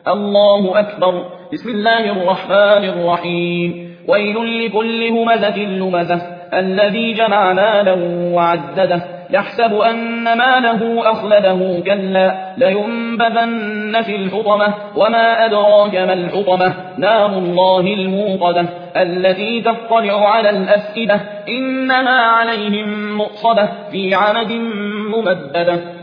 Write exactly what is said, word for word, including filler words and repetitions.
الله أكبر. بسم الله الرحمن الرحيم. ويل لكل همزة لمزة الذي جمع مالا وعدده يحسب أن ماله أخلده كلا لينبذن في الحطمة وما أدراك ما الحطمة نار الله الموقدة التي تطلع على الأفئدة إنها عليهم مؤصدة في عمد ممددة